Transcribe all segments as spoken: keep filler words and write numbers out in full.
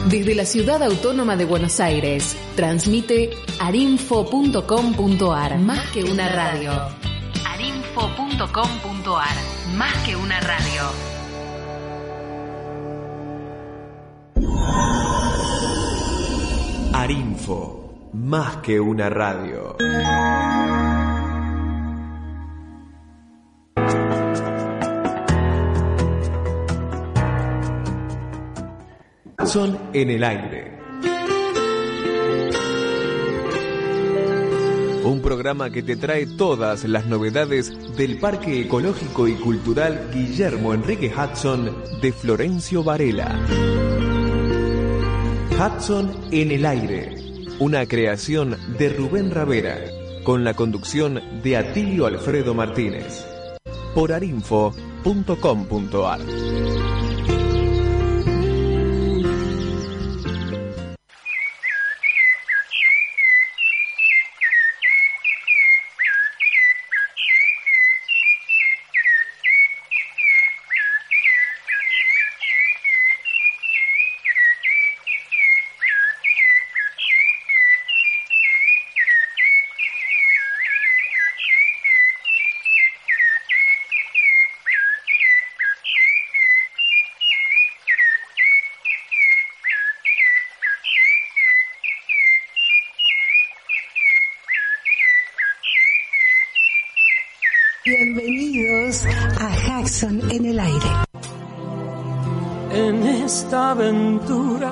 Desde la Ciudad Autónoma de Buenos Aires, transmite arinfo punto com punto ar, más que una radio. arinfo punto com punto ar, más que una radio. Arinfo, más que una radio. Hudson en el aire. Un programa que te trae todas las novedades del Parque Ecológico y Cultural Guillermo Enrique Hudson de Florencio Varela. Hudson en el aire, una creación de Rubén Ravera, con la conducción de Atilio Alfredo Martínez, por arinfo punto com punto ar. Bienvenidos a Hudson en el aire. En esta aventura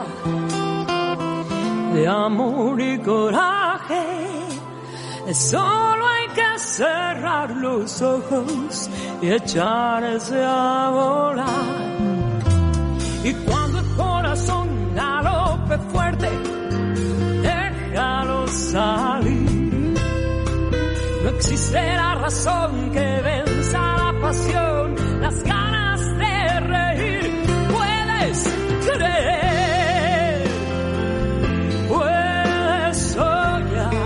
de amor y coraje, solo hay que cerrar los ojos y echarse a volar. Y cuando el corazón galope fuerte, déjalo salir. No existe la razón que venza la pasión, las ganas de reír. Puedes creer, puedes soñar.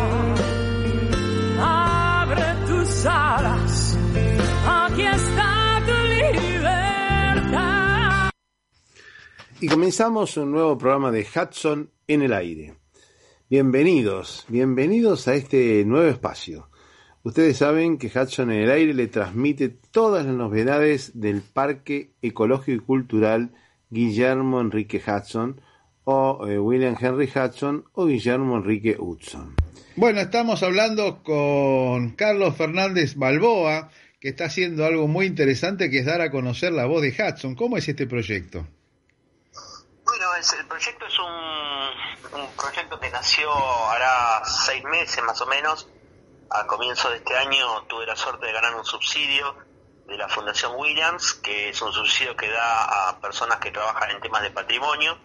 Abre tus alas, aquí está tu libertad. Y comenzamos un nuevo programa de Hudson en el aire. Bienvenidos, bienvenidos a este nuevo espacio. Ustedes saben que Hudson en el aire le transmite todas las novedades del Parque Ecológico y Cultural Guillermo Enrique Hudson, o eh, William Henry Hudson, o Guillermo Enrique Hudson. Bueno, estamos hablando con Carlos Fernández Balboa, que está haciendo algo muy interesante, que es dar a conocer la voz de Hudson. ¿Cómo es este proyecto? Bueno, es, el proyecto es un, un proyecto que nació hará seis meses más o menos. A comienzo de este año tuve la suerte de ganar un subsidio de la Fundación Williams, que es un subsidio que da a personas que trabajan en temas de patrimonio.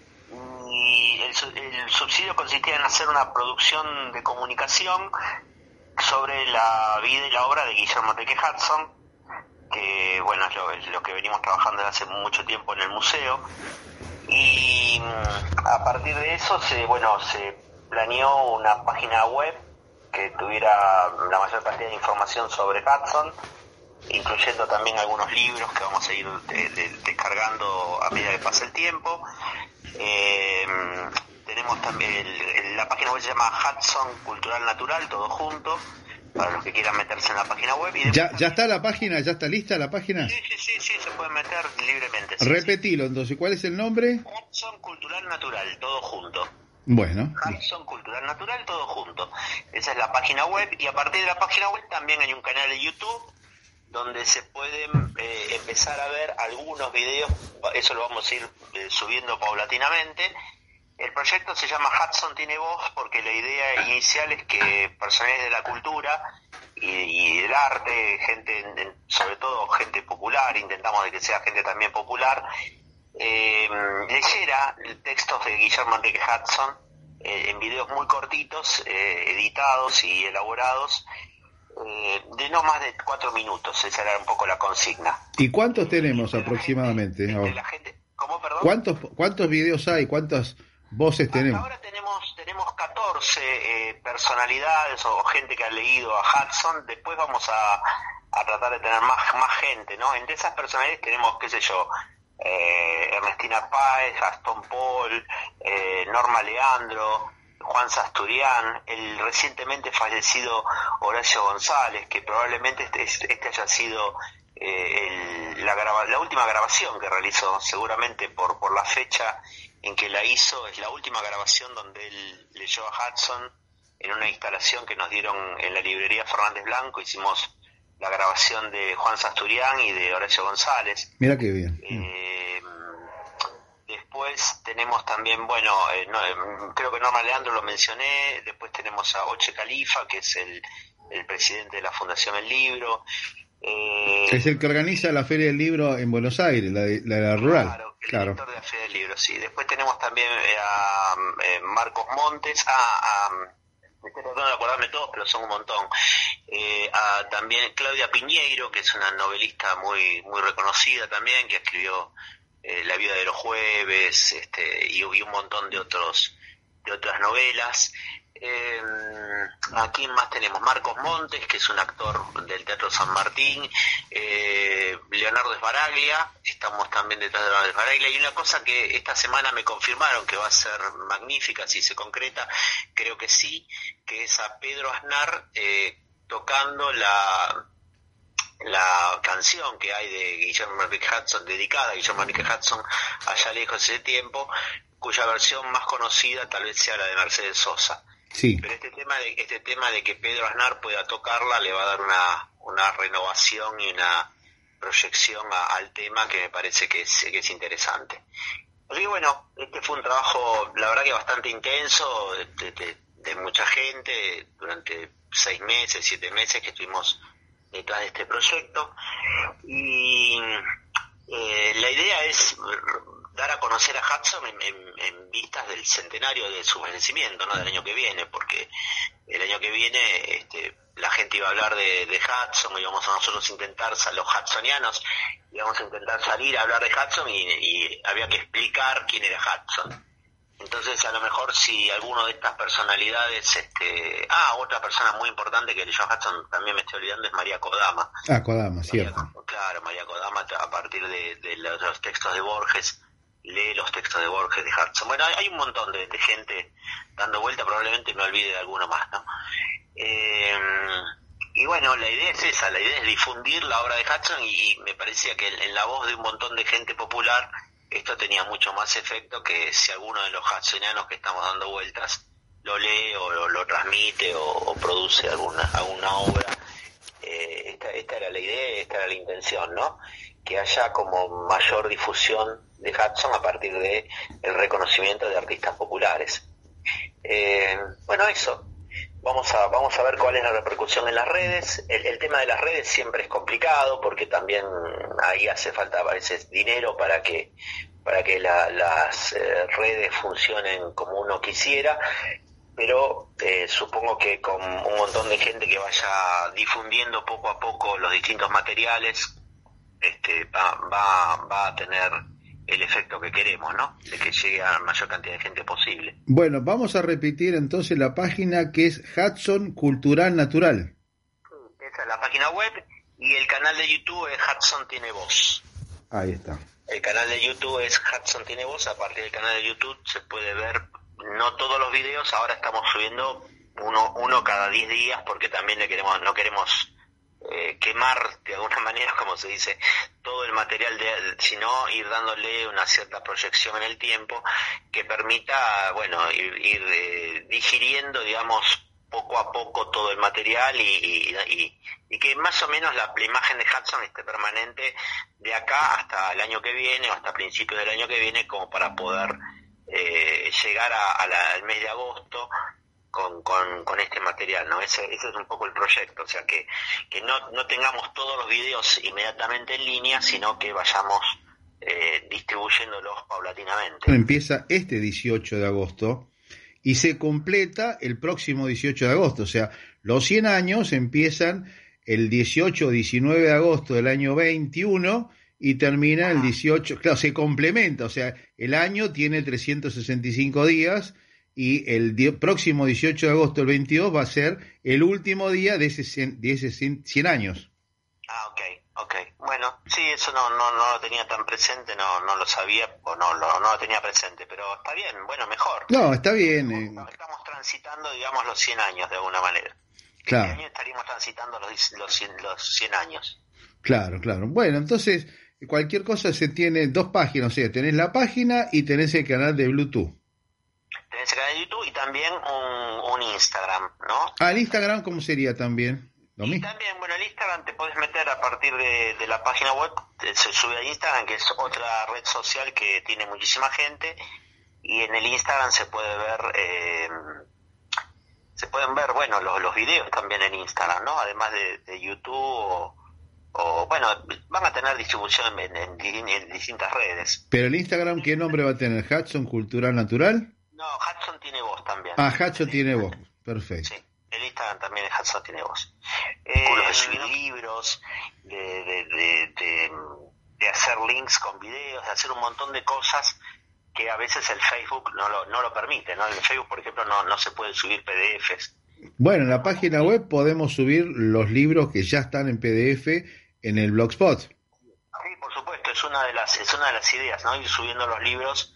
Y el, el subsidio consistía en hacer una producción de comunicación sobre la vida y la obra de Guillermo Enrique Hudson, que bueno, es lo, es lo que venimos trabajando desde hace mucho tiempo en el museo. Y a partir de eso se, bueno, se planeó una página web que tuviera la mayor cantidad de información sobre Hudson, incluyendo también algunos libros que vamos a ir de, de, descargando a medida que pase el tiempo. Eh, tenemos también, el, el, la página web se llama Hudson Cultural Natural, todo junto, para los que quieran meterse en la página web. Y ¿Ya, ¿Ya está la página? ¿Ya está lista la página? Sí, sí, sí, sí, se pueden meter libremente. Sí, Repetilo, sí. Entonces, ¿cuál es el nombre? Hudson Cultural Natural, todo junto. Bueno. Hudson Cultural Natural, todo junto. Esa es la página web, y a partir de la página web también hay un canal de YouTube donde se pueden eh, empezar a ver algunos videos. Eso lo vamos a ir eh, subiendo paulatinamente. El proyecto se llama Hudson tiene voz porque la idea inicial es que personajes de la cultura y, y del arte, gente, sobre todo gente popular, intentamos de que sea gente también popular, Eh, leyera textos de Guillermo Enrique Hudson eh, en videos muy cortitos, eh, editados y elaborados, eh, de no más de cuatro minutos. Esa era un poco la consigna. ¿Y cuántos tenemos aproximadamente? Gente, de la gente, ¿cómo, perdón? ¿Cuántos, ¿Cuántos videos hay? ¿Cuántas voces tenemos? Ahora tenemos tenemos catorce eh, personalidades o gente que ha leído a Hudson. Después vamos a, a tratar de tener más, más gente, ¿no? Entre esas personalidades tenemos, qué sé yo, eh, Ernestina Páez, Gastón Paul, eh, Norma Leandro, Juan Sasturian, el recientemente fallecido Horacio González, que probablemente este, este haya sido eh, el, la, grava, la última grabación que realizó, seguramente por, por la fecha en que la hizo, es la última grabación donde él leyó a Hudson en una instalación que nos dieron en la librería Fernández Blanco. Hicimos la grabación de Juan Sasturian y de Horacio González. Mira qué bien. Eh, después tenemos también, bueno, eh, no, eh, creo que Norma Leandro lo mencioné. Después tenemos a Oche Califa, que es el, el presidente de la Fundación El Libro. Eh, es el que organiza la Feria del Libro en Buenos Aires, la de la, de la rural. Claro, el claro. director de la Feria del Libro, sí. Después tenemos también a, a Marcos Montes, a... a me estoy tratando de acordarme todos, pero son un montón. Eh, a también Claudia Piñeiro, que es una novelista muy muy reconocida también, que escribió eh, La vida de los jueves, este, y, y un montón de otros de otras novelas. Eh, aquí más tenemos Marcos Montes, que es un actor del Teatro San Martín, eh, Leonardo Sbaraglia, estamos también detrás de Leonardo Sbaraglia, y una cosa que esta semana me confirmaron que va a ser magnífica si se concreta, creo que sí, que es a Pedro Aznar eh, tocando la la canción que hay de Guillermo Enrique Hudson, dedicada a Guillermo Enrique Hudson, allá lejos de tiempo, cuya versión más conocida tal vez sea la de Mercedes Sosa. Sí. Pero este tema de este tema de que Pedro Aznar pueda tocarla le va a dar una una renovación y una proyección a, al tema que me parece que es, que es interesante. Así que bueno, este fue un trabajo, la verdad que bastante intenso, de, de, de mucha gente, durante seis meses, siete meses que estuvimos detrás de este proyecto. Y eh, la idea es dar a conocer a Hudson en, en, en vistas del centenario de su fallecimiento, ¿no? Del año que viene, porque el año que viene este, la gente iba a hablar de, de Hudson, íbamos a nosotros intentar, los hudsonianos, íbamos a intentar salir a hablar de Hudson y, y había que explicar quién era Hudson. Entonces, a lo mejor si alguno de estas personalidades, este, ah, otra persona muy importante que leyó a Hudson, también me estoy olvidando, es María Kodama. Ah, Kodama, cierto. María, claro, María Kodama, a partir de, de los, los textos de Borges, lee los textos de Borges, de Hudson. Bueno, hay, hay un montón de, de gente dando vuelta, probablemente me olvide de alguno más, ¿no? Eh, y bueno, la idea es esa, la idea es difundir la obra de Hudson y, y me parecía que en, en la voz de un montón de gente popular esto tenía mucho más efecto que si alguno de los hudsonianos que estamos dando vueltas lo lee o lo, lo transmite o, o produce alguna alguna obra. Eh, esta, esta era la idea, esta era la intención, ¿no? Que haya como mayor difusión de Hudson a partir de el reconocimiento de artistas populares. Eh, bueno, eso. Vamos a vamos a ver cuál es la repercusión en las redes. El, el tema de las redes siempre es complicado porque también ahí hace falta a veces dinero para que para que la, las eh, redes funcionen como uno quisiera, pero eh, supongo que con un montón de gente que vaya difundiendo poco a poco los distintos materiales, este va va va a tener el efecto que queremos, ¿no? De que llegue a la mayor cantidad de gente posible. Bueno, vamos a repetir entonces la página que es Hudson Cultural Natural. Esa es la página web y el canal de YouTube es Hudson Tiene Voz. Ahí está. El canal de YouTube es Hudson Tiene Voz. A partir del canal de YouTube se puede ver, no todos los videos, ahora estamos subiendo uno uno cada diez días porque también le queremos no queremos Eh, quemar de alguna manera, como se dice, todo el material, de, sino ir dándole una cierta proyección en el tiempo que permita, bueno, ir, ir eh, digiriendo, digamos, poco a poco todo el material y, y, y, y que más o menos la, la imagen de Hudson esté permanente de acá hasta el año que viene o hasta principios del año que viene, como para poder eh, llegar a, a la, al mes de agosto Con, con, con este material, ¿no? Ese, ese es un poco el proyecto, o sea, que, que no, no tengamos todos los videos inmediatamente en línea, sino que vayamos eh, distribuyéndolos paulatinamente. Empieza este dieciocho de agosto y se completa el próximo dieciocho de agosto, o sea, los cien años empiezan el dieciocho o diecinueve de agosto del año veintiuno y termina el dieciocho, claro, se complementa, o sea, el año tiene trescientos sesenta y cinco días. Y el di- próximo dieciocho de agosto del veintidós va a ser el último día de ese cien, de ese cien, cien años. Ah, ok, Ok, bueno, sí, eso no no no lo tenía tan presente, no no lo sabía o no lo no lo tenía presente, pero está bien, bueno, mejor. No, está bien. Eh. Estamos, estamos transitando, digamos, los cien años de alguna manera. Claro. Este año estaríamos transitando los los cien, los cien años. Claro, claro. Bueno, entonces cualquier cosa se tiene dos páginas, o sea, tenés la página y tenés el canal de Bluetooth. Tenés el canal de YouTube y también un, un Instagram, ¿no? Ah, el Instagram, ¿cómo sería también? ¿Lo Y mismo? también, bueno, el Instagram te podés meter a partir de, de la página web, se sube a Instagram, que es otra red social que tiene muchísima gente, y en el Instagram se puede ver, eh, se pueden ver, bueno, los, los videos también en Instagram, ¿no? Además de, de YouTube o, o, bueno, van a tener distribución en, en, en distintas redes. Pero el Instagram, ¿qué nombre va a tener? ¿Hudson Cultural Natural? No, Hudson tiene voz también. Ah, Hudson tiene voz, perfecto. Sí. El Instagram también es Hudson tiene voz. Eh, de subir libros, de, de, de, de, de hacer links con videos, de hacer un montón de cosas que a veces el Facebook no lo, no lo permite, ¿no? En el Facebook, por ejemplo, no, no se pueden subir P D Fs. Bueno, en la página web podemos subir los libros que ya están en P D F en el Blogspot. Sí, por supuesto, es una de las, es una de las ideas, ¿no? Ir subiendo los libros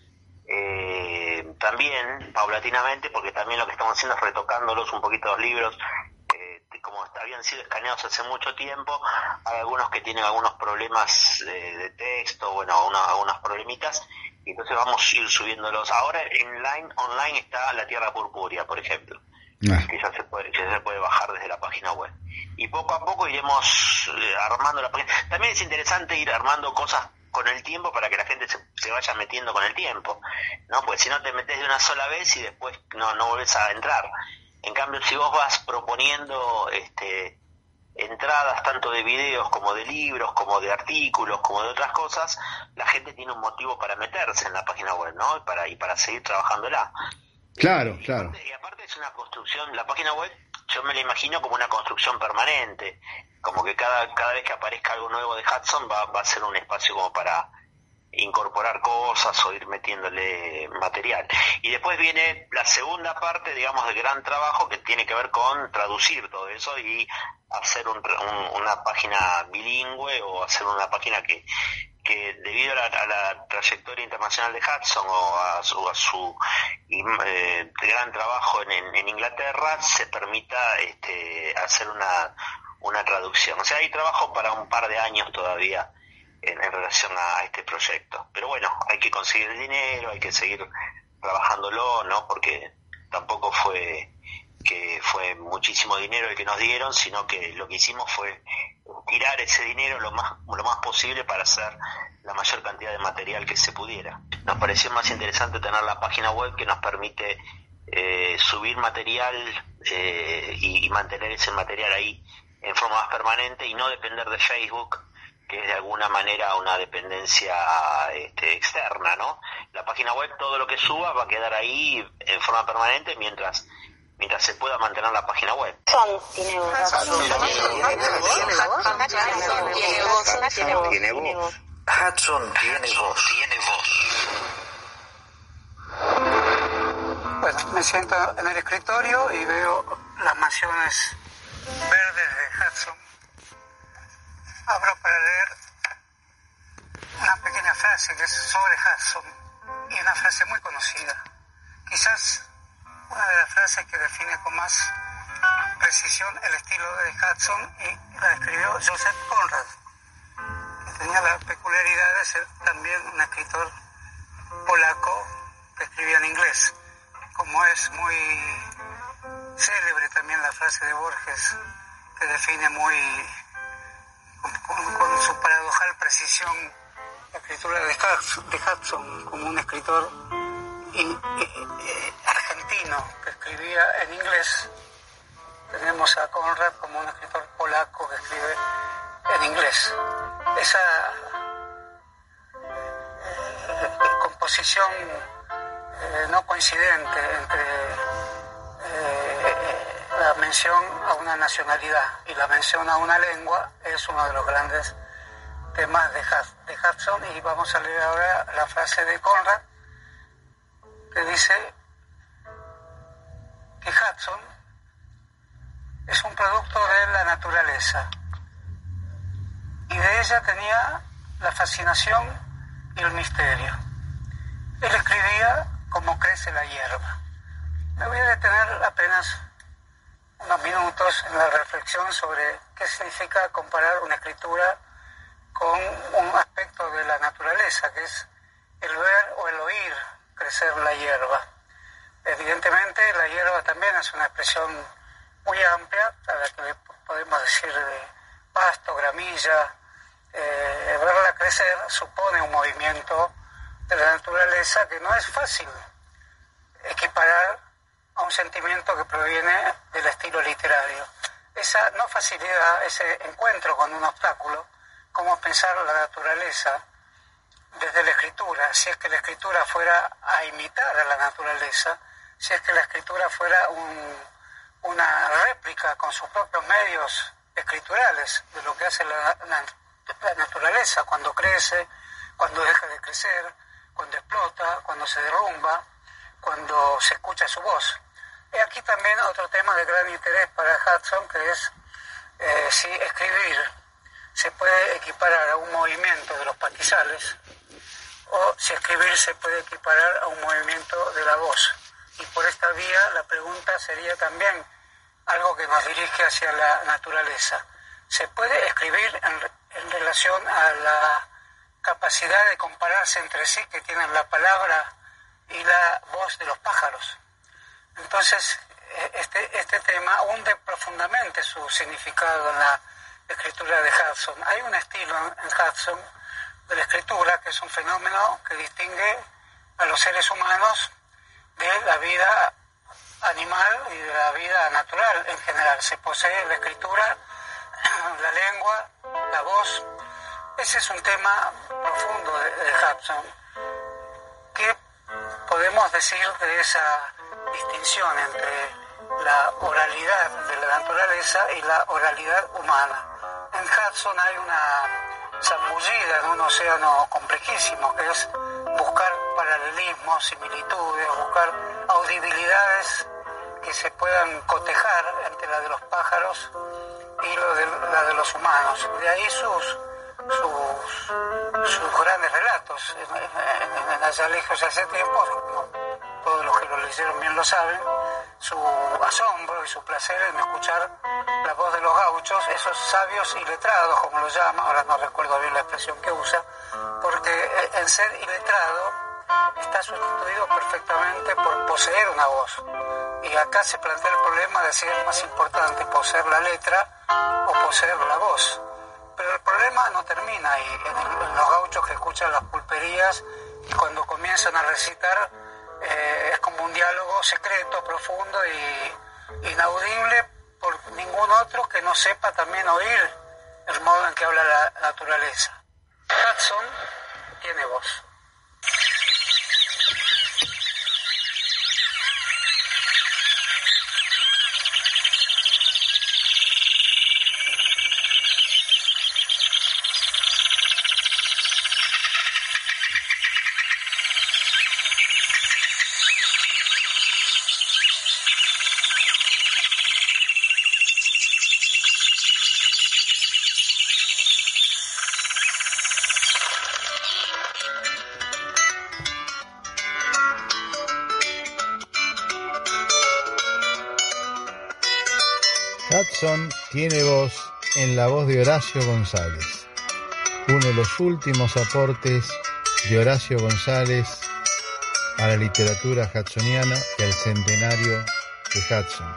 eh, también paulatinamente, porque también lo que estamos haciendo es retocándolos un poquito los libros, eh, como habían sido escaneados hace mucho tiempo. Hay algunos que tienen algunos problemas de, de texto, bueno, una, algunos problemitas, y entonces vamos a ir subiéndolos. Ahora en line, online está La Tierra Purpúrea, por ejemplo, ah. que ya se puede, que ya se puede bajar desde la página web, y poco a poco iremos eh, armando la página. También es interesante ir armando cosas con el tiempo para que la gente se, se vaya metiendo con el tiempo, ¿no? Pues si no te metes de una sola vez y después no no volvés a entrar. En cambio, si vos vas proponiendo este entradas tanto de videos como de libros, como de artículos, como de otras cosas, la gente tiene un motivo para meterse en la página web, ¿no? Y para y para seguir trabajándola. Claro, y, claro. Aparte, y aparte es una construcción, la página web yo me la imagino como una construcción permanente, como que cada cada vez que aparezca algo nuevo de Hudson va, va a ser un espacio como para incorporar cosas o ir metiéndole material. Y después viene la segunda parte, digamos, del gran trabajo, que tiene que ver con traducir todo eso y hacer un, un, una página bilingüe, o hacer una página que que debido a la, a la trayectoria internacional de Hudson o a su, a su eh, gran trabajo en, en, en Inglaterra, se permita este, hacer una, una traducción. O sea, hay trabajo para un par de años todavía en, en relación a, a este proyecto. Pero bueno, hay que conseguir el dinero, hay que seguir trabajándolo, ¿no? Porque tampoco fue que fue muchísimo dinero el que nos dieron, sino que lo que hicimos fue tirar ese dinero lo más lo más posible para hacer la mayor cantidad de material que se pudiera. Nos pareció más interesante tener la página web, que nos permite eh, subir material eh, y, y mantener ese material ahí en forma más permanente, y no depender de Facebook, que es de alguna manera una dependencia este, externa, ¿no? La página web, todo lo que suba va a quedar ahí en forma permanente mientras mientras se pueda mantener la página web. Tiene voz. Tiene voz. Hudson tiene voz. Tiene voz. Bueno, me siento en el escritorio y veo las mansiones verdes de Hudson. Abro para leer una pequeña frase que es sobre Hudson, y una frase muy conocida. Quizás una de las frases que define con más precisión el estilo de Hudson, y la escribió Joseph Conrad, que tenía la peculiaridad de ser también un escritor polaco que escribía en inglés. Como es muy célebre también la frase de Borges, que define muy con, con su paradojal precisión la escritura de Hudson, de Hudson como un escritor in, eh, eh, argentino que escribía en inglés. Tenemos a Conrad como un escritor polaco que escribe en inglés. Esa eh, composición eh, no coincidente entre eh, la mención a una nacionalidad y la mención a una lengua es uno de los grandes temas de, de Hudson. Y vamos a leer ahora la frase de Conrad, que dice que Hudson es un producto de la naturaleza y de ella tenía la fascinación y el misterio. Él escribía como crece la hierba. Me voy a detener apenas unos minutos en la reflexión sobre qué significa comparar una escritura con un aspecto de la naturaleza, que es el ver o el oír crecer la hierba. Evidentemente la hierba también es una expresión muy amplia, a la que podemos decir de pasto, gramilla. Eh, verla crecer supone un movimiento de la naturaleza que no es fácil equiparar a un sentimiento que proviene del estilo literario. Esa no facilidad, ese encuentro con un obstáculo, cómo pensar la naturaleza desde la escritura, si es que la escritura fuera a imitar a la naturaleza, si es que la escritura fuera un, una réplica con sus propios medios escriturales de lo que hace la, la, la naturaleza cuando crece, cuando deja de crecer, cuando explota, cuando se derrumba, cuando se escucha su voz. Y aquí también otro tema de gran interés para Hudson, que es eh, si escribir se puede equiparar a un movimiento de los pastizales o si escribir se puede equiparar a un movimiento de la voz. Y por esta vía la pregunta sería también algo que nos dirige hacia la naturaleza. ¿Se puede escribir en, en relación a la capacidad de compararse entre sí que tienen la palabra y la voz de los pájaros? Entonces, este, este tema hunde profundamente su significado en la escritura de Hudson. Hay un estilo en Hudson de la escritura que es un fenómeno que distingue a los seres humanos de la vida animal y de la vida natural en general. Se posee la escritura, la lengua, la voz. Ese es un tema profundo de, de Hudson. ¿Qué podemos decir de esa distinción entre la oralidad de la naturaleza y la oralidad humana? En Hudson hay una zambullida en un océano complejísimo, que es buscar paralelismos, similitudes, buscar audibilidades que se puedan cotejar entre la de los pájaros y lo de, la de los humanos. De ahí sus sus, sus grandes relatos. En, en, en Allá lejos hace tiempo, como todos los que lo leyeron bien lo saben, su asombro y su placer en escuchar la voz de los gauchos, esos sabios iletrados, como lo llama, ahora no recuerdo bien la expresión que usa, porque en ser iletrado está sustituido perfectamente por poseer una voz. Y acá se plantea el problema de si es más importante poseer la letra o poseer la voz. Pero el problema no termina ahí. En, el, en los gauchos que escuchan las pulperías y cuando comienzan a recitar eh, es como un diálogo secreto, profundo y inaudible por ningún otro que no sepa también oír el modo en que habla la naturaleza. Hudson tiene voz. Hudson tiene voz en la voz de Horacio González, uno de los últimos aportes de Horacio González a la literatura hudsoniana y al centenario de Hudson.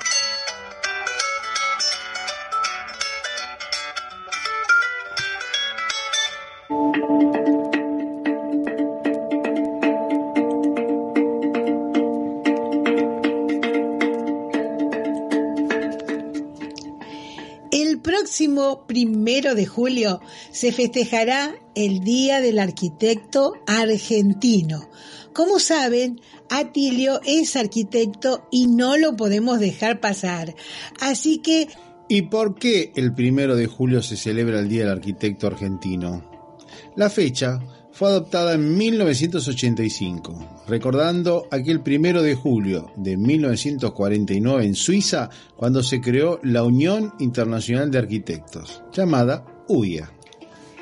El próximo primero de julio se festejará el Día del Arquitecto Argentino. Como saben, Atilio es arquitecto y no lo podemos dejar pasar. Así que... ¿Y por qué el primero de julio se celebra el Día del Arquitecto Argentino? La fecha fue adoptada en mil novecientos ochenta y cinco, recordando aquel primero de julio de mil novecientos cuarenta y nueve en Suiza, cuando se creó la Unión Internacional de Arquitectos, llamada U I A.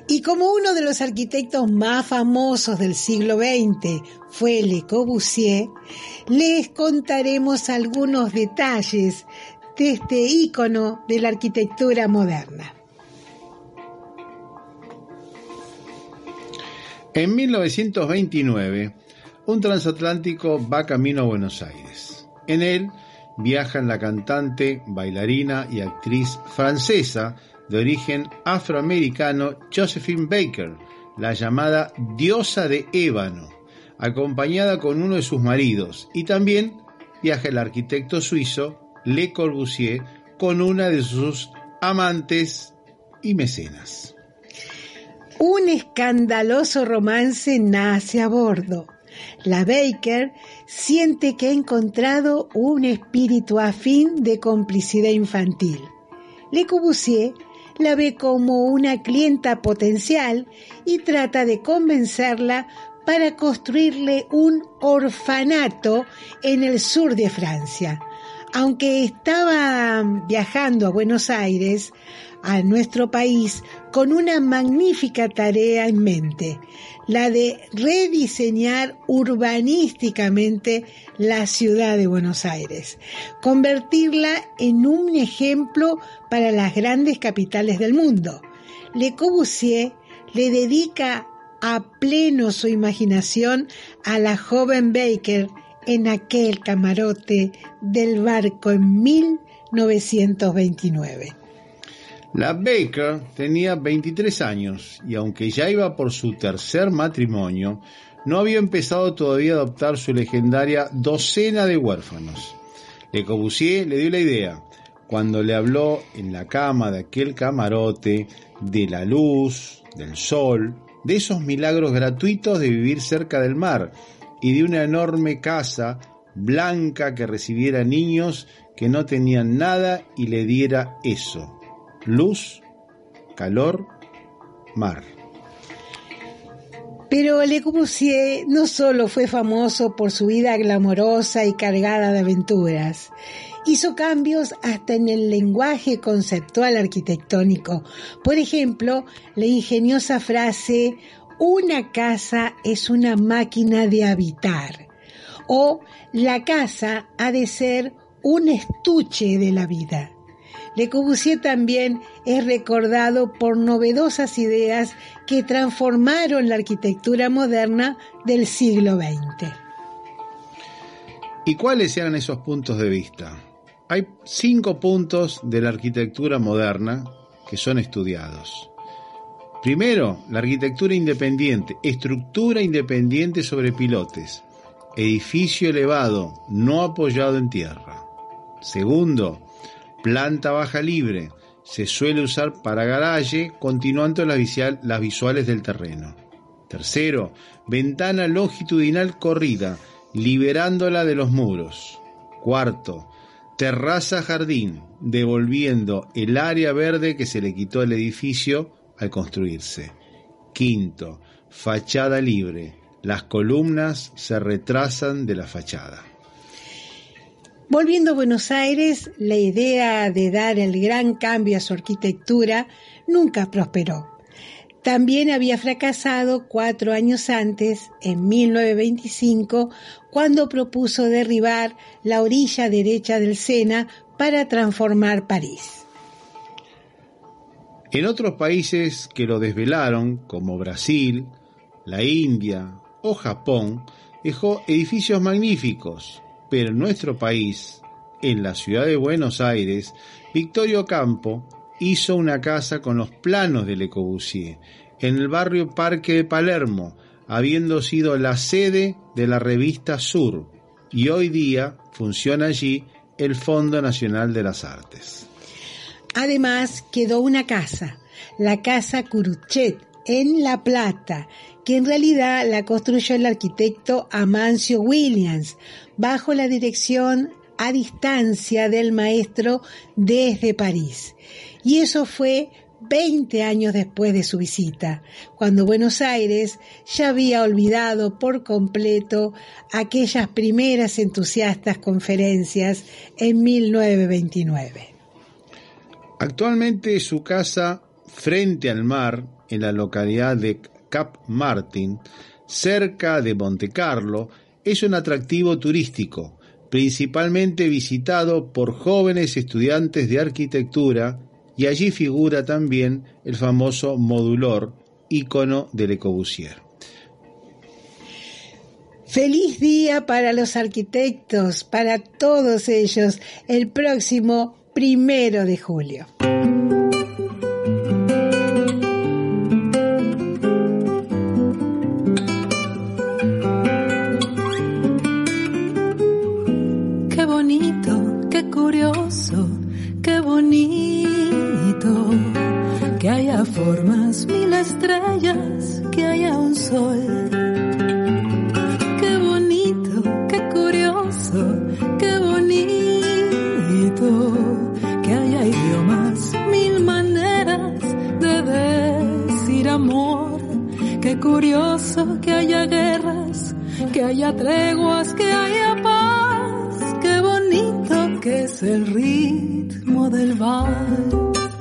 Y como uno de los arquitectos más famosos del siglo veinte fue Le Corbusier, les contaremos algunos detalles de este ícono de la arquitectura moderna. En mil novecientos veintinueve, un transatlántico va camino a Buenos Aires. En él viajan la cantante, bailarina y actriz francesa de origen afroamericano Josephine Baker, la llamada diosa de ébano, acompañada con uno de sus maridos, y también viaja el arquitecto suizo Le Corbusier con una de sus amantes y mecenas. Un escandaloso romance nace a bordo. La Baker siente que ha encontrado un espíritu afín de complicidad infantil. Le Corbusier la ve como una clienta potencial y trata de convencerla para construirle un orfanato en el sur de Francia. Aunque estaba viajando a Buenos Aires, a nuestro país, con una magnífica tarea en mente, la de rediseñar urbanísticamente la ciudad de Buenos Aires, convertirla en un ejemplo para las grandes capitales del mundo. Le Corbusier le dedica a pleno su imaginación a la joven Baker en aquel camarote del barco en mil novecientos veintinueve. La Baker tenía veintitrés años y aunque ya iba por su tercer matrimonio, no había empezado todavía a adoptar su legendaria docena de huérfanos. Le Corbusier le dio la idea cuando le habló en la cama de aquel camarote de la luz, del sol, de esos milagros gratuitos de vivir cerca del mar y de una enorme casa blanca que recibiera niños que no tenían nada y le diera eso: luz, calor, mar. Pero Le Corbusier no solo fue famoso por su vida glamorosa y cargada de aventuras, hizo cambios hasta en el lenguaje conceptual arquitectónico. Por ejemplo, la ingeniosa frase «una casa es una máquina de habitar» o «la casa ha de ser un estuche de la vida». Le Corbusier también es recordado por novedosas ideas que transformaron la arquitectura moderna del siglo veinte. ¿Y cuáles eran esos puntos de vista? Hay cinco puntos de la arquitectura moderna que son estudiados. Primero, la arquitectura independiente, estructura independiente sobre pilotes, edificio elevado, no apoyado en tierra. Segundo, planta baja libre, se suele usar para garaje, continuando las, visual, las visuales del terreno. Tercero, ventana longitudinal corrida, liberándola de los muros. Cuarto, terraza jardín, devolviendo el área verde que se le quitó al edificio al construirse. Quinto, fachada libre, las columnas se retrasan de la fachada. Volviendo a Buenos Aires, la idea de dar el gran cambio a su arquitectura nunca prosperó. También había fracasado cuatro años antes, en mil novecientos veinticinco, cuando propuso derribar la orilla derecha del Sena para transformar París. En otros países que lo desvelaron, como Brasil, la India o Japón, dejó edificios magníficos. Pero en nuestro país, en la ciudad de Buenos Aires, Victorio Campo hizo una casa con los planos de Le Corbusier, en el barrio Parque de Palermo, habiendo sido la sede de la revista Sur, y hoy día funciona allí el Fondo Nacional de las Artes. Además, quedó una casa, la Casa Curuchet, en La Plata, que en realidad la construyó el arquitecto Amancio Williams, bajo la dirección a distancia del maestro desde París. Y eso fue veinte años después de su visita, cuando Buenos Aires ya había olvidado por completo aquellas primeras entusiastas conferencias en mil novecientos veintinueve. Actualmente su casa frente al mar en la localidad de Cap Martin, cerca de Montecarlo, es un atractivo turístico, principalmente visitado por jóvenes estudiantes de arquitectura, y allí figura también el famoso modulor, ícono de Le Corbusier. Feliz día para los arquitectos, para todos ellos, el próximo primero de julio. Qué bonito, qué curioso, qué bonito, que haya formas, mil estrellas, que haya un sol. Qué bonito que haya idiomas, mil maneras de decir amor. Qué curioso que haya guerras, que haya treguas, que haya paz. Qué bonito que es el ritmo del vals.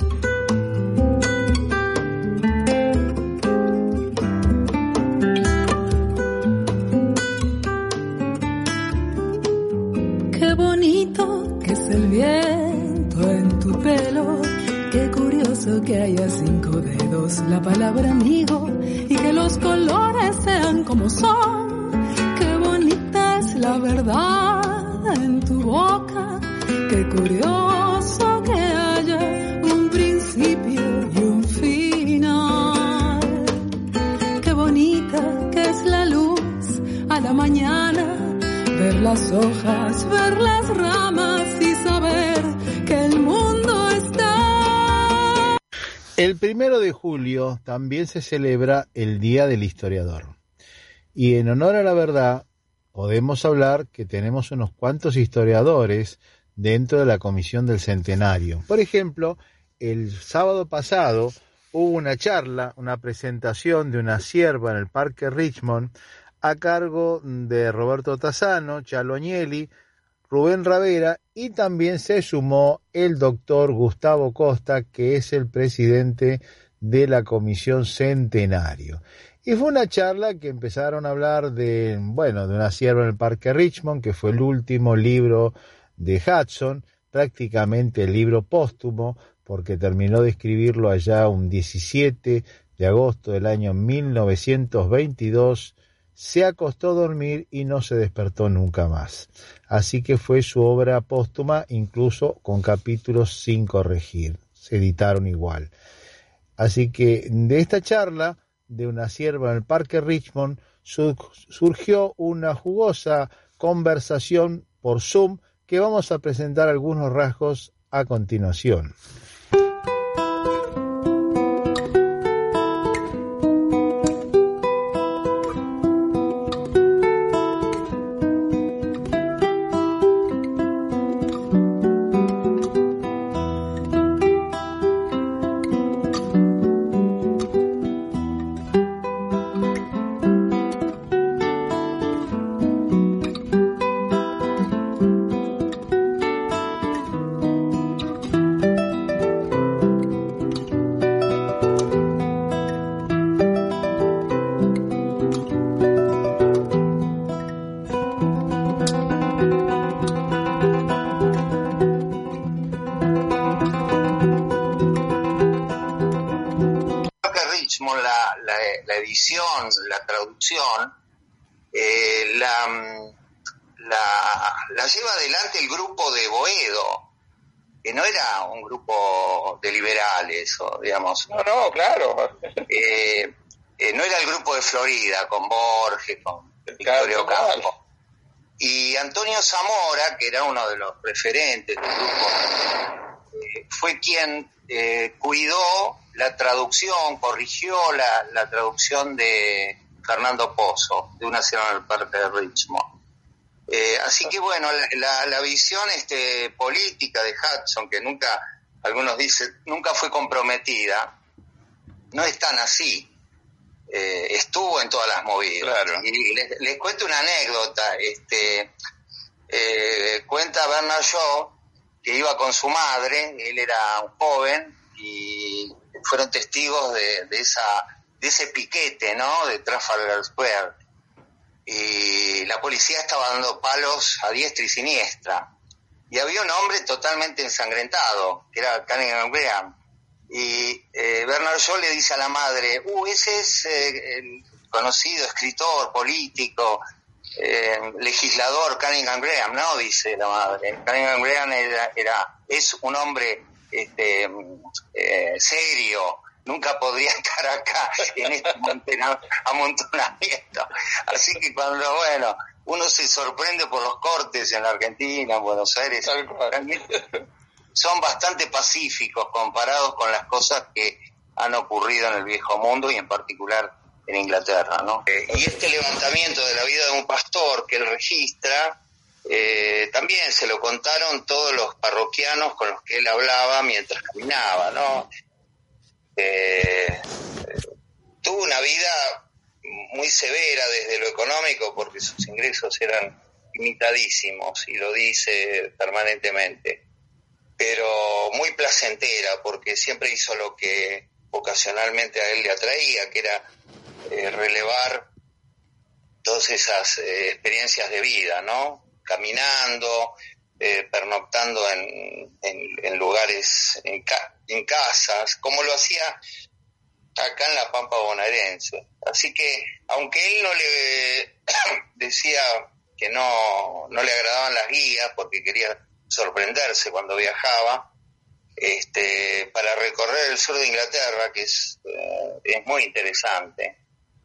Viento en tu pelo, qué curioso que haya cinco dedos, la palabra amigo, y que los colores sean como son. Qué bonita es la verdad en tu boca, qué curioso que haya un principio y un final. Qué bonita que es la luz a la mañana, ver las hojas, ver las ramas y saber que el mundo está. El primero de julio también se celebra el Día del Historiador. Y en honor a la verdad, podemos hablar que tenemos unos cuantos historiadores dentro de la Comisión del Centenario. Por ejemplo, el sábado pasado hubo una charla, una presentación de una cierva en el Parque Richmond, a cargo de Roberto Tassano, Chalo Agnelli, Rubén Ravera, y también se sumó el doctor Gustavo Costa, que es el presidente de la Comisión Centenario. Y fue una charla que empezaron a hablar de, bueno, de una cierva en el Parque Richmond, que fue el último libro de Hudson, prácticamente el libro póstumo, porque terminó de escribirlo allá un diecisiete de agosto del año mil novecientos veintidós, se acostó a dormir y no se despertó nunca más. Así que fue su obra póstuma, incluso con capítulos sin corregir. Se editaron igual. Así que de esta charla, de una cierva en el Parque Richmond, surgió una jugosa conversación por Zoom que vamos a presentar algunos rasgos a continuación. La traducción eh, la, la, la lleva adelante el grupo de Boedo, que no era un grupo de liberales, o digamos. No, no, claro. Eh, eh, no era el grupo de Florida, con Borges, con Victorio Campo. Y Antonio Zamora, que era uno de los referentes del grupo, eh, fue quien eh, cuidó la traducción, corrigió la, la traducción de Fernando Pozo, de una cierva en el Parque de Richmond. Eh, así que bueno, la, la, la visión este, política de Hudson, que nunca, algunos dicen, nunca fue comprometida, no es tan así. Eh, estuvo en todas las movidas. Claro. Y les, les cuento una anécdota. Este, eh, cuenta Bernard Shaw que iba con su madre, él era un joven, y fueron testigos de, de esa de ese piquete, ¿no? De Trafalgar Square. Y la policía estaba dando palos a diestra y siniestra. Y había un hombre totalmente ensangrentado, que era Cunningham Graham. Y eh, Bernard Shaw le dice a la madre, uh, ese es eh, el conocido escritor, político, eh, legislador Cunningham Graham, ¿no? Dice la madre. Cunningham Graham era, era, es un hombre este, eh, serio, nunca podría estar acá en este amontonamiento. Así que cuando, bueno, uno se sorprende por los cortes en la Argentina, en Buenos Aires, son bastante pacíficos comparados con las cosas que han ocurrido en el viejo mundo y en particular en Inglaterra, ¿no? Eh, y este levantamiento de la vida de un pastor que él registra, eh, también se lo contaron todos los parroquianos con los que él hablaba mientras caminaba, ¿no? Eh, tuvo una vida muy severa desde lo económico porque sus ingresos eran limitadísimos y lo dice permanentemente, pero muy placentera porque siempre hizo lo que ocasionalmente a él le atraía, que era eh, relevar todas esas eh, experiencias de vida, ¿no? Caminando, eh, pernoctando en, en, en lugares, en, ca- en casas, como lo hacía acá en la Pampa bonaerense. Así que, aunque él no le decía que no, no le agradaban las guías porque quería sorprenderse cuando viajaba, este, para recorrer el sur de Inglaterra, que es, eh, es muy interesante,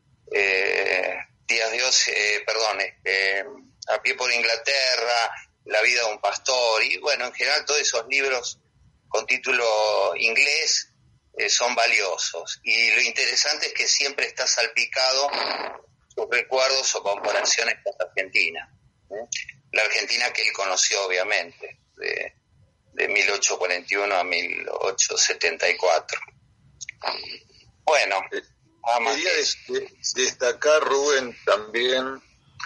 eh, Días Dios, eh, perdón, eh, A pie por Inglaterra, La vida de un pastor, y bueno, en general todos esos libros con título inglés eh, son valiosos, y lo interesante es que siempre está salpicado sus recuerdos o comparaciones con Argentina, ¿eh? La Argentina que él conoció obviamente, de, de mil ochocientos cuarenta y uno a mil ochocientos setenta y cuatro. Bueno, quería des- destacar, Rubén, también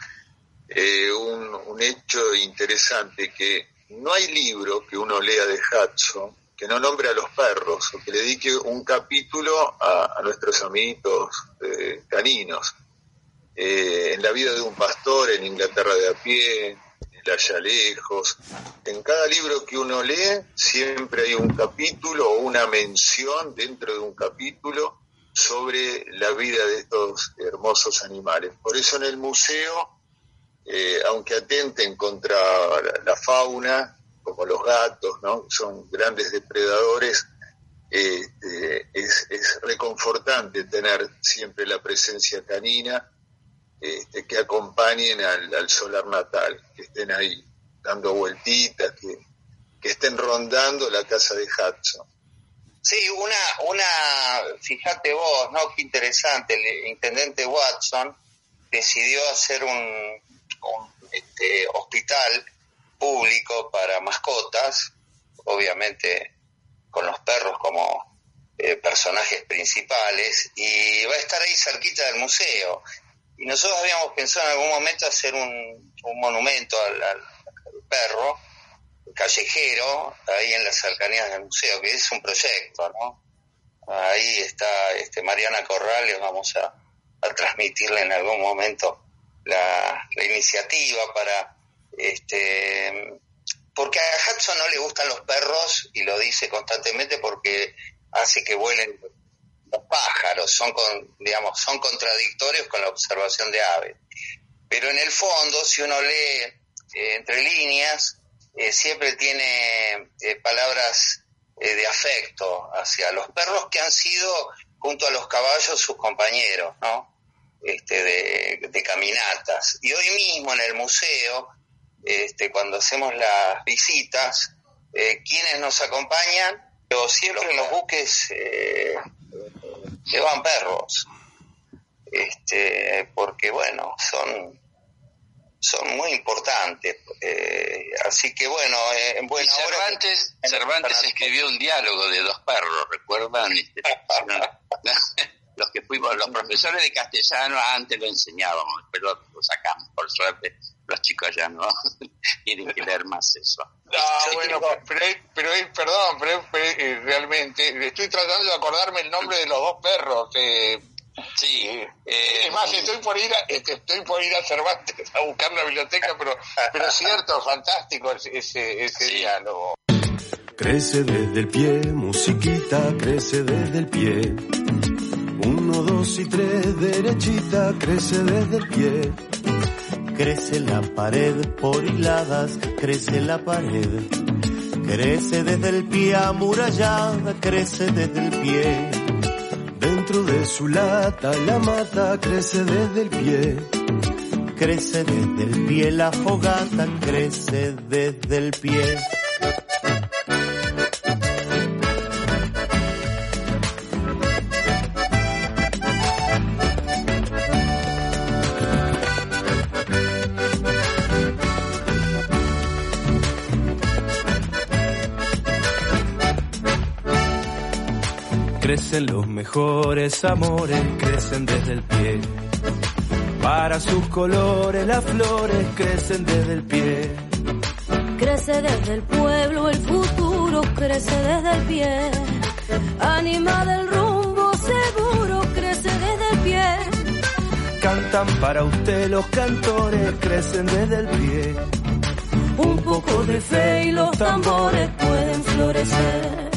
eh, un, un hecho interesante, que no hay libro que uno lea de Hudson que no nombre a los perros, o que le dedique un capítulo a, a nuestros amiguitos eh, caninos. Eh, en La vida de un pastor, en Inglaterra de a pie, en Allá lejos, en cada libro que uno lee siempre hay un capítulo o una mención dentro de un capítulo sobre la vida de estos hermosos animales. Por eso en el museo, eh, aunque atenten contra la, la fauna, como los gatos, ¿no? Son grandes depredadores, eh, eh, es, es reconfortante tener siempre la presencia canina, este, que acompañen al, al solar natal, que estén ahí dando vueltitas, que, que estén rondando la casa de Hudson. Sí, una, una, fíjate vos, ¿no? Qué interesante, el intendente Watson decidió hacer un, un este, hospital público para mascotas, obviamente con los perros como eh, personajes principales, y va a estar ahí cerquita del museo. Y nosotros habíamos pensado en algún momento hacer un, un monumento al, al, al perro callejero, ahí en las cercanías del museo, que es un proyecto, ¿no? Ahí está este Mariana Corrales, vamos a, a transmitirle en algún momento la, la iniciativa para... este porque a Hudson no le gustan los perros, y lo dice constantemente porque hace que vuelen los pájaros, son con, digamos, son contradictorios con la observación de aves. Pero en el fondo, si uno lee eh, entre líneas, eh, siempre tiene eh, palabras eh, de afecto hacia los perros que han sido, junto a los caballos, sus compañeros, ¿no? Este, de, de caminatas. Y hoy mismo en el museo, este, cuando hacemos las visitas, eh, quienes nos acompañan, pero siempre en los buques eh, llevan perros, este, porque bueno, son son muy importantes, eh, así que bueno, eh, en buena y Cervantes, hora, Cervantes escribió un diálogo de dos perros, ¿recuerdan? los que fuimos, los profesores de castellano antes lo enseñábamos, pero lo sacamos, por suerte. Los chicos ya no tienen que leer más eso. No, bueno, pero, pero, pero perdón, pero, pero realmente estoy tratando de acordarme el nombre de los dos perros. Eh, sí. Eh, eh, es más, estoy por ir a, estoy por ir a Cervantes a buscar la biblioteca, pero, pero es cierto, fantástico ese, ese sí. diálogo. Crece desde el pie, musiquita, crece desde el pie. Uno, dos y tres, derechita, crece desde el pie. Crece la pared por hiladas, crece la pared. Crece desde el pie amurallada, crece desde el pie. Dentro de su lata la mata, crece desde el pie. Crece desde el pie la fogata, crece desde el pie. Crecen los mejores amores, crecen desde el pie. Para sus colores las flores crecen desde el pie. Crece desde el pueblo el futuro, crece desde el pie. Anima del rumbo seguro, crece desde el pie. Cantan para usted los cantores, crecen desde el pie. Un poco de fe y los tambores pueden florecer.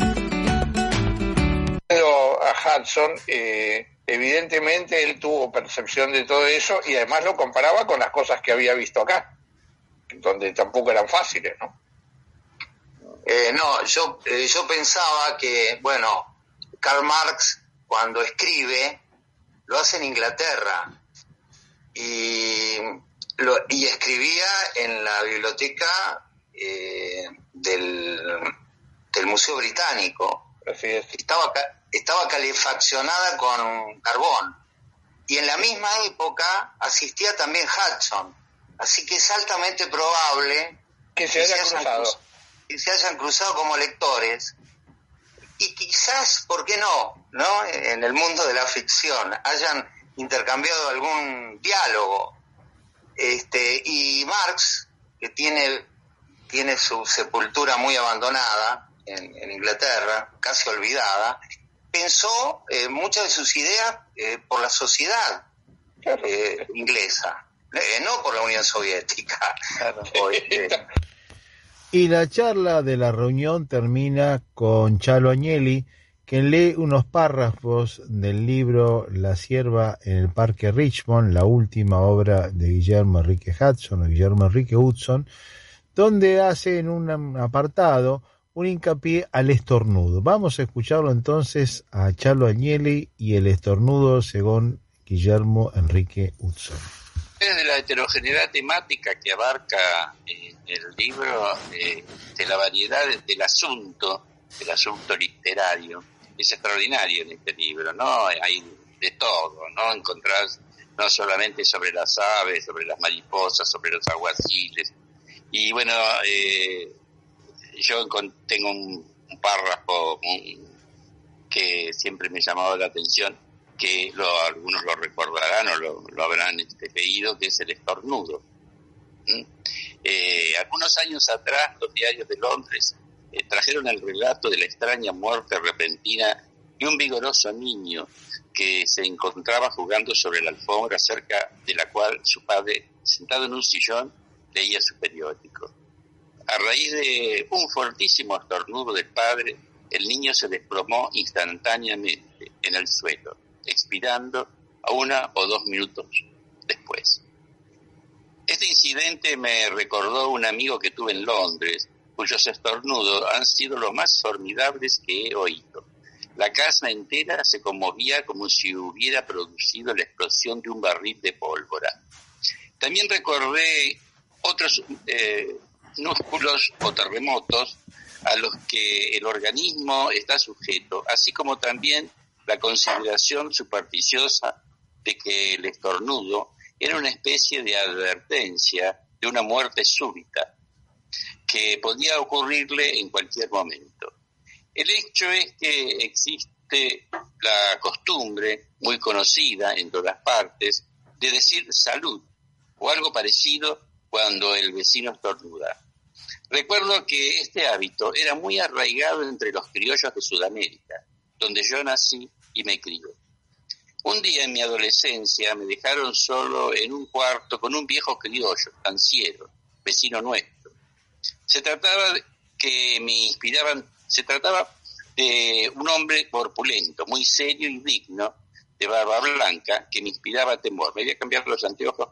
A Hudson, eh, evidentemente él tuvo percepción de todo eso y además lo comparaba con las cosas que había visto acá, donde tampoco eran fáciles, ¿no? Eh, no, yo, eh, yo pensaba que, bueno, Karl Marx cuando escribe lo hace en Inglaterra y, lo, y escribía en la biblioteca eh, del, del Museo Británico. Así es. Estaba, estaba calefaccionada con carbón y en la misma época asistía también Hudson, así que es altamente probable que se, que hayan, se hayan cruzado cruz, que se hayan cruzado como lectores y quizás, ¿por qué no? ¿no? En el mundo de la ficción hayan intercambiado algún diálogo. Este, y Marx, que tiene, tiene su sepultura muy abandonada en, en Inglaterra, casi olvidada, pensó eh, muchas de sus ideas eh, por la sociedad eh, inglesa, eh, no por la Unión Soviética. Claro. O, este... Y la charla de la reunión termina con Chalo Agnelli, quien lee unos párrafos del libro La cierva en el Parque Richmond, la última obra de Guillermo Enrique Hudson, o Guillermo Enrique Hudson, donde hace en un apartado un hincapié al estornudo. Vamos a escucharlo entonces a Chalo Agnelli y el estornudo según Guillermo Enrique Hudson. De la heterogeneidad temática que abarca eh, el libro, eh, de la variedad del asunto, del asunto literario, es extraordinario en este libro, ¿no? Hay de todo, ¿no? Encontrás no solamente sobre las aves, sobre las mariposas, sobre los alguaciles. Y bueno, eh, yo tengo un, un párrafo un, que siempre me ha llamado la atención, que lo, algunos lo recordarán o lo, lo habrán este, leído, que es el estornudo. ¿Mm? Eh, algunos años atrás, los diarios de Londres eh, trajeron el relato de la extraña muerte repentina de un vigoroso niño que se encontraba jugando sobre la alfombra cerca de la cual su padre, sentado en un sillón, leía su periódico. A raíz de un fortísimo estornudo del padre, el niño se desplomó instantáneamente en el suelo, expirando a una o dos minutos después. Este incidente me recordó un amigo que tuve en Londres, cuyos estornudos han sido los más formidables que he oído. La casa entera se conmovía como si hubiera producido la explosión de un barril de pólvora. También recordé otros eh, núsculos o terremotos a los que el organismo está sujeto, así como también la consideración supersticiosa de que el estornudo era una especie de advertencia de una muerte súbita que podía ocurrirle en cualquier momento. El hecho es que existe usted la costumbre, muy conocida en todas partes, de decir salud o algo parecido cuando el vecino estornuda. Recuerdo que este hábito era muy arraigado entre los criollos de Sudamérica, donde yo nací y me crié. Un día en mi adolescencia me dejaron solo en un cuarto con un viejo criollo, estanciero, vecino nuestro. Se trataba de que me inspiraban, se trataba de un hombre corpulento, muy serio y digno, de barba blanca, que me inspiraba temor. Me voy a cambiar los anteojos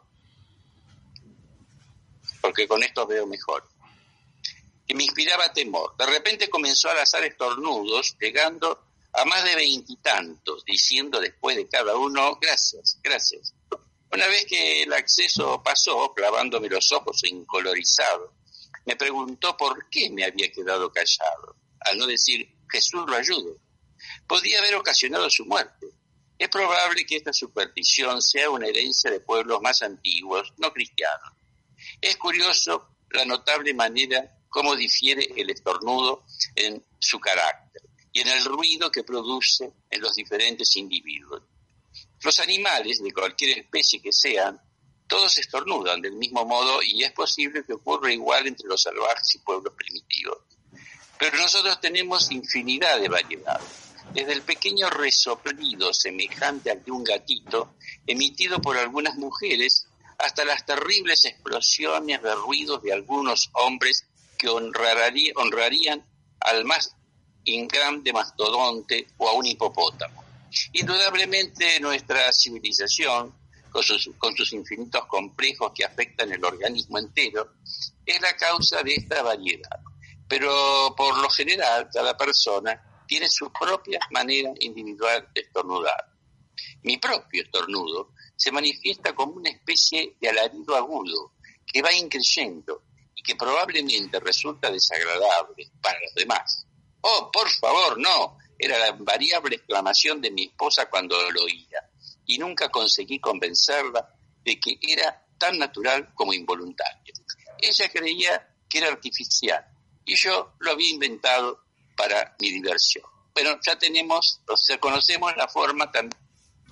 porque con estos veo mejor. Que me inspiraba temor. De repente comenzó a lanzar estornudos, llegando a más de veintitantos, diciendo después de cada uno, gracias, gracias. Una vez que el acceso pasó, clavándome los ojos incolorizado, me preguntó por qué me había quedado callado, al no decir, Jesús lo ayude. Podía haber ocasionado su muerte. Es probable que esta superstición sea una herencia de pueblos más antiguos, no cristianos. Es curioso la notable manera cómo difiere el estornudo en su carácter y en el ruido que produce en los diferentes individuos. Los animales, de cualquier especie que sean, todos estornudan del mismo modo y es posible que ocurra igual entre los salvajes y pueblos primitivos. Pero nosotros tenemos infinidad de variedades, desde el pequeño resoplido semejante al de un gatito, emitido por algunas mujeres, hasta las terribles explosiones de ruidos de algunos hombres que honraría, honrarían al más grande mastodonte o a un hipopótamo. Indudablemente nuestra civilización, con sus, con sus infinitos complejos que afectan el organismo entero, es la causa de esta variedad. Pero por lo general, cada persona tiene su propia manera individual de estornudar. Mi propio estornudo se manifiesta como una especie de alarido agudo que va increyendo y que probablemente resulta desagradable para los demás. ¡Oh, por favor, no! Era la invariable exclamación de mi esposa cuando lo oía, y nunca conseguí convencerla de que era tan natural como involuntario. Ella creía que era artificial, y yo lo había inventado para mi diversión. Bueno, ya tenemos, o sea, conocemos la forma también.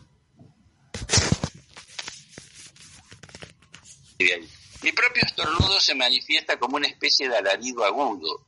Mi propio estornudo se manifiesta como una especie de alarido agudo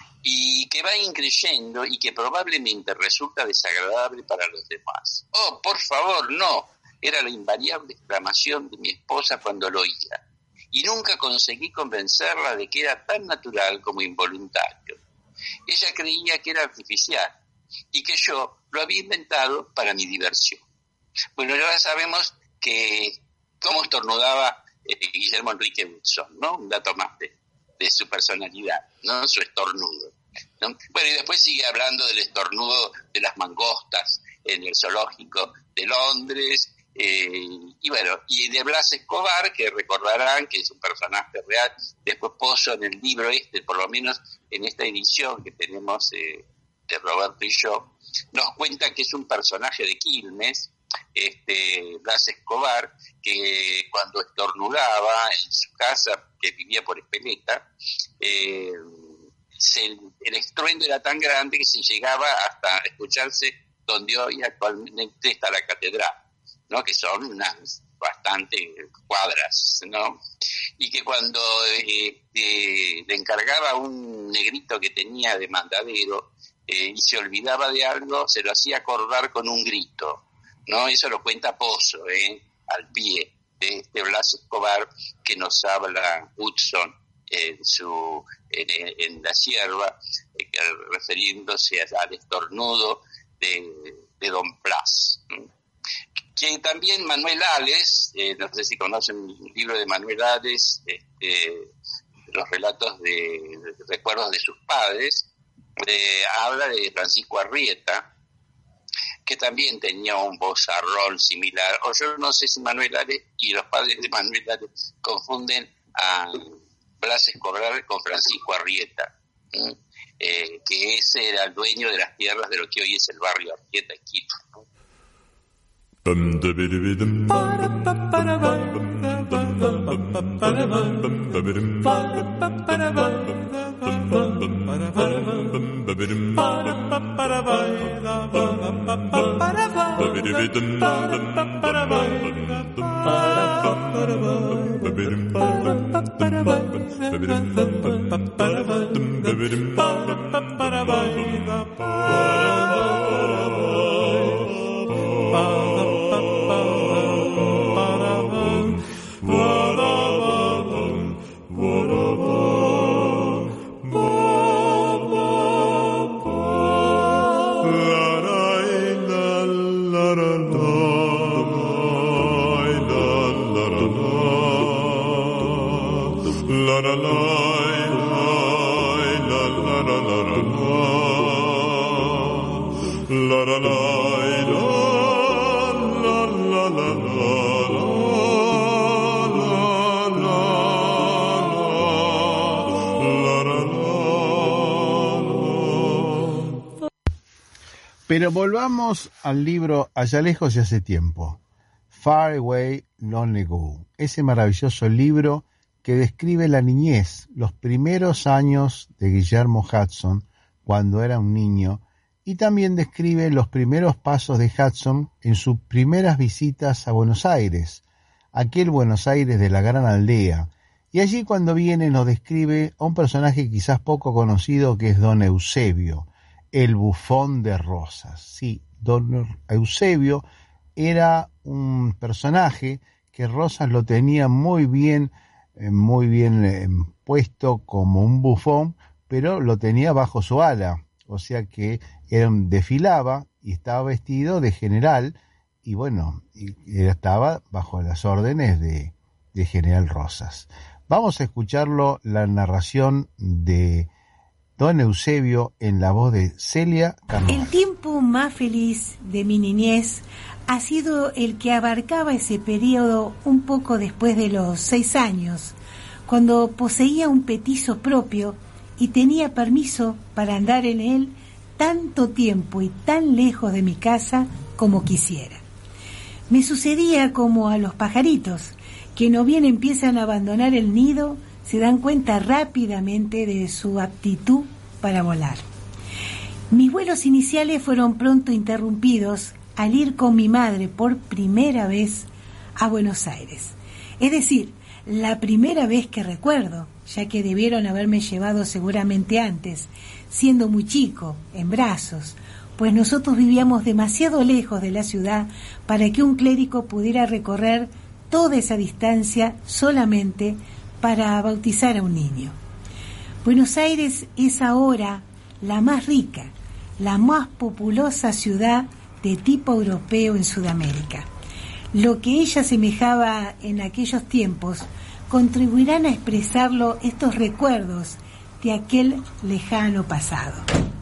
y que va increyendo y que probablemente resulta desagradable para los demás. ¡Oh, por favor, no! Era la invariable exclamación de mi esposa cuando lo oía, y nunca conseguí convencerla de que era tan natural como involuntario. Ella creía que era artificial y que yo lo había inventado para mi diversión. Bueno, ahora sabemos que cómo estornudaba eh, Guillermo Enrique Hudson, ¿no? Un dato más de, de su personalidad, ¿no? Su estornudo, ¿no? Bueno, y después sigue hablando del estornudo de las mangostas en el zoológico de Londres, eh, y bueno, y de Blas Escobar, que recordarán que es un personaje real. Después Pozo en el libro este, por lo menos en esta edición que tenemos eh, de Roberto y yo, nos cuenta que es un personaje de Quilmes, este Blas Escobar, que cuando estornudaba en su casa, que vivía por Espeleta, eh, se, el estruendo era tan grande que se llegaba hasta escucharse donde hoy actualmente está la catedral, ¿no? Que son unas bastante cuadras, ¿no? Y que cuando eh, eh, le encargaba a un negrito que tenía de mandadero eh, y se olvidaba de algo, se lo hacía acordar con un grito, ¿no? Eso lo cuenta Pozo, ¿eh? Al pie de este Blas Escobar que nos habla Hudson en su en, en La Cierva, eh, refiriéndose al estornudo de, de Don Blas. Que también Manuel Ales, eh, no sé si conocen un libro de Manuel Ales, este, los relatos de, de recuerdos de sus padres, eh, habla de Francisco Arrieta, que también tenía un vozarrón similar, o yo no sé si Manuel Ales y los padres de Manuel Ales confunden a Blas Escobar con Francisco Arrieta, ¿sí? eh, que ese era el dueño de las tierras de lo que hoy es el barrio Arrieta en Quito, ¿no? Pero volvamos al libro Allá lejos y hace tiempo, Far Away Long Ago, ese maravilloso libro que describe la niñez, los primeros años de Guillermo Hudson cuando era un niño, y también describe los primeros pasos de Hudson en sus primeras visitas a Buenos Aires, aquel Buenos Aires de la gran aldea, y allí cuando viene nos describe a un personaje quizás poco conocido que es Don Eusebio, el bufón de Rosas. Sí, Don Eusebio era un personaje que Rosas lo tenía muy bien, eh, muy bien eh, puesto como un bufón, pero lo tenía bajo su ala, o sea que era un, desfilaba y estaba vestido de general, y bueno, y, y estaba bajo las órdenes de, de General Rosas. Vamos a escucharlo, la narración de Don Eusebio en la voz de Celia Carnot. El tiempo más feliz de mi niñez ha sido el que abarcaba ese periodo un poco después de los seis años, cuando poseía un petizo propio y tenía permiso para andar en él tanto tiempo y tan lejos de mi casa como quisiera. Me sucedía como a los pajaritos, que no bien empiezan a abandonar el nido, se dan cuenta rápidamente de su aptitud para volar. Mis vuelos iniciales fueron pronto interrumpidos al ir con mi madre por primera vez a Buenos Aires. Es decir, la primera vez que recuerdo, ya que debieron haberme llevado seguramente antes, siendo muy chico, en brazos, pues nosotros vivíamos demasiado lejos de la ciudad para que un clérigo pudiera recorrer toda esa distancia solamente para bautizar a un niño. Buenos Aires es ahora la más rica, la más populosa ciudad de tipo europeo en Sudamérica. Lo que ella semejaba en aquellos tiempos contribuirán a expresarlo estos recuerdos de aquel lejano pasado.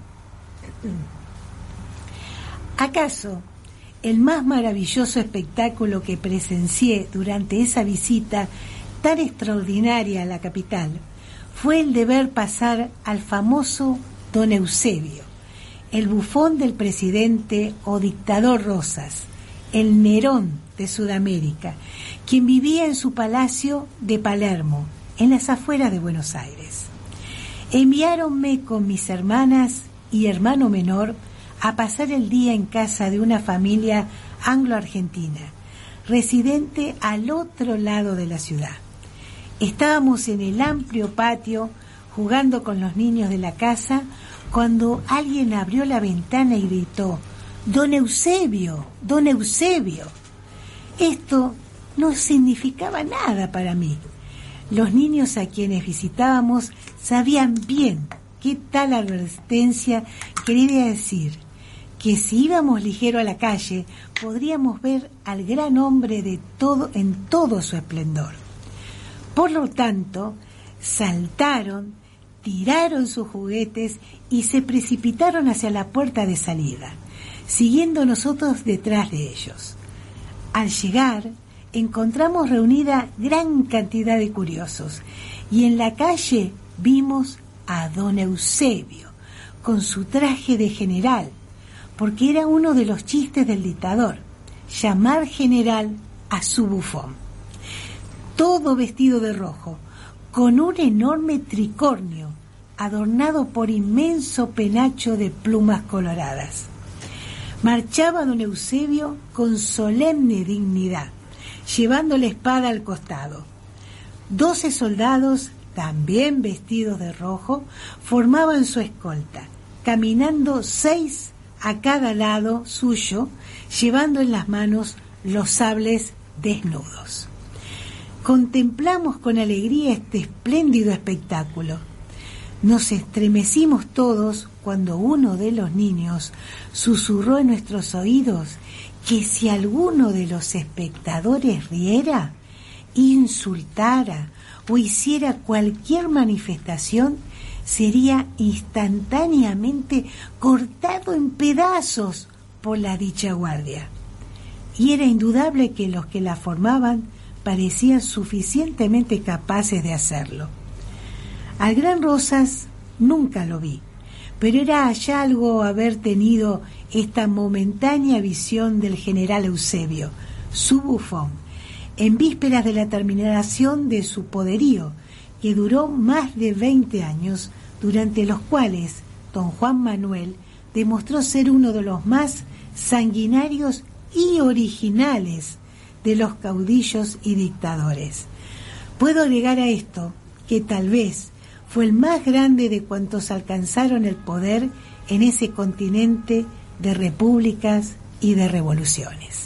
¿Acaso el más maravilloso espectáculo que presencié durante esa visita tan extraordinaria a la capital fue el de ver pasar al famoso Don Eusebio, el bufón del presidente o dictador Rosas, el Nerón de Sudamérica, quien vivía en su palacio de Palermo, en las afueras de Buenos Aires. Enviáronme con mis hermanas y hermano menor a pasar el día en casa de una familia anglo-argentina, residente al otro lado de la ciudad. Estábamos en el amplio patio jugando con los niños de la casa cuando alguien abrió la ventana y gritó: «Don Eusebio, don Eusebio». Esto no significaba nada para mí. Los niños a quienes visitábamos sabían bien qué tal advertencia quería decir, que si íbamos ligero a la calle podríamos ver al gran hombre de todo en todo su esplendor. Por lo tanto, saltaron, tiraron sus juguetes y se precipitaron hacia la puerta de salida, siguiendo nosotros detrás de ellos. Al llegar, encontramos reunida gran cantidad de curiosos y en la calle vimos a don Eusebio con su traje de general, porque era uno de los chistes del dictador, llamar general a su bufón. Todo vestido de rojo, con un enorme tricornio, adornado por inmenso penacho de plumas coloradas. Marchaba don Eusebio con solemne dignidad, llevando la espada al costado. Doce soldados, también vestidos de rojo, formaban su escolta, caminando seis a cada lado suyo, llevando en las manos los sables desnudos. Contemplamos con alegría este espléndido espectáculo. Nos estremecimos todos cuando uno de los niños susurró en nuestros oídos que si alguno de los espectadores riera, insultara o hiciera cualquier manifestación, sería instantáneamente cortado en pedazos por la dicha guardia. Y era indudable que los que la formaban parecían suficientemente capaces de hacerlo. Al gran Rosas nunca lo vi, pero era hallazgo haber tenido esta momentánea visión del general Eusebio, su bufón, en vísperas de la terminación de su poderío, que duró más de veinte años, durante los cuales don Juan Manuel demostró ser uno de los más sanguinarios y originales de los caudillos y dictadores. Puedo agregar a esto que tal vez fue el más grande de cuantos alcanzaron el poder en ese continente de repúblicas y de revoluciones.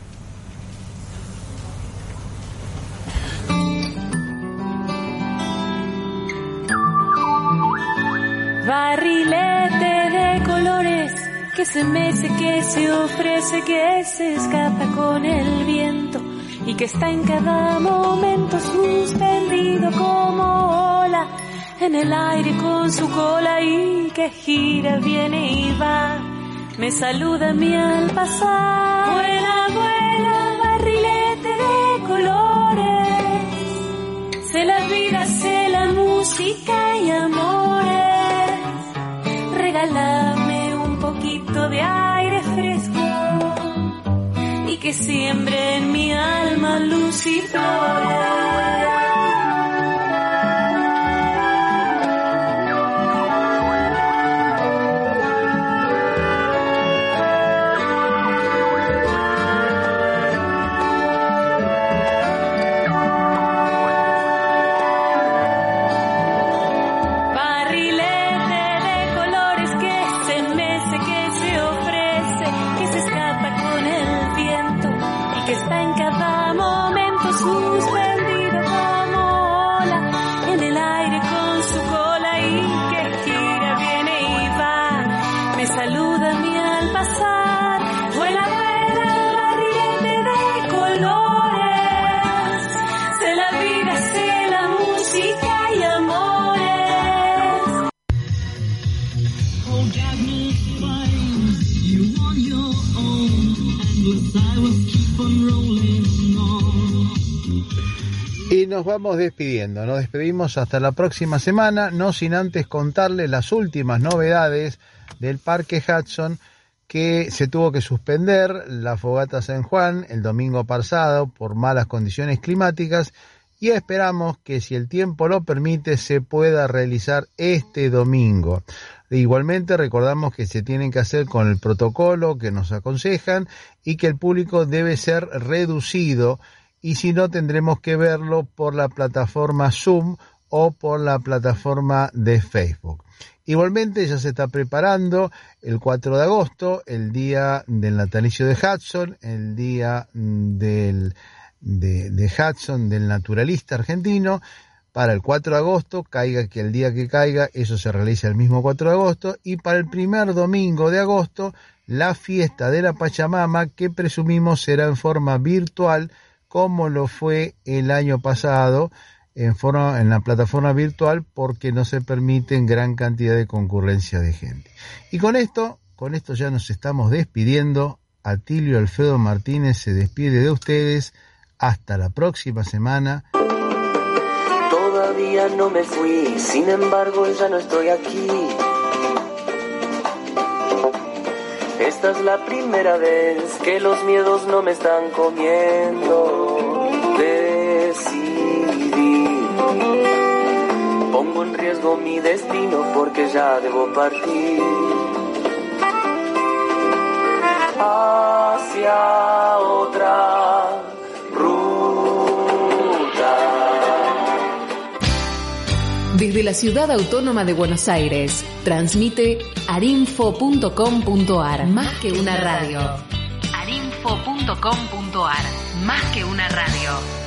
Barrilete de colores que se mece, que se ofrece, que se escapa con el viento y que está en cada momento suspendido como ola en el aire con su cola y que gira, viene y va, me saluda a mí al pasar. Vuela, vuela, barrilete de colores, sé la vida, sé la música y amores, regálame un poquito de aire fresco y que siembre en mi alma luz y flores. Y nos vamos despidiendo, nos despedimos hasta la próxima semana, no sin antes contarles las últimas novedades del Parque Hudson, que se tuvo que suspender la fogata San Juan el domingo pasado por malas condiciones climáticas, y esperamos que, si el tiempo lo permite, se pueda realizar este domingo. Igualmente recordamos que se tienen que hacer con el protocolo que nos aconsejan y que el público debe ser reducido, y si no tendremos que verlo por la plataforma Zoom o por la plataforma de Facebook. Igualmente ya se está preparando el cuatro de agosto, el día del natalicio de Hudson, el día del, de, de Hudson, del naturalista argentino. Para el cuatro de agosto, caiga que el día que caiga, eso se realiza el mismo cuatro de agosto, y para el primer domingo de agosto, la fiesta de la Pachamama, que presumimos será en forma virtual, como lo fue el año pasado, en forma, en la plataforma virtual, porque no se permiten gran cantidad de concurrencia de gente. Y con esto, con esto ya nos estamos despidiendo. Atilio Alfredo Martínez se despide de ustedes. Hasta la próxima semana. Todavía no me fui, sin embargo ya no estoy aquí. Esta es la primera vez que los miedos no me están comiendo. Decidí pongo en riesgo mi destino porque ya debo partir hacia otra ruta. Desde la Ciudad Autónoma de Buenos Aires, transmite arinfo punto com punto ar, más que una radio. arinfo punto com punto ar, más que una radio.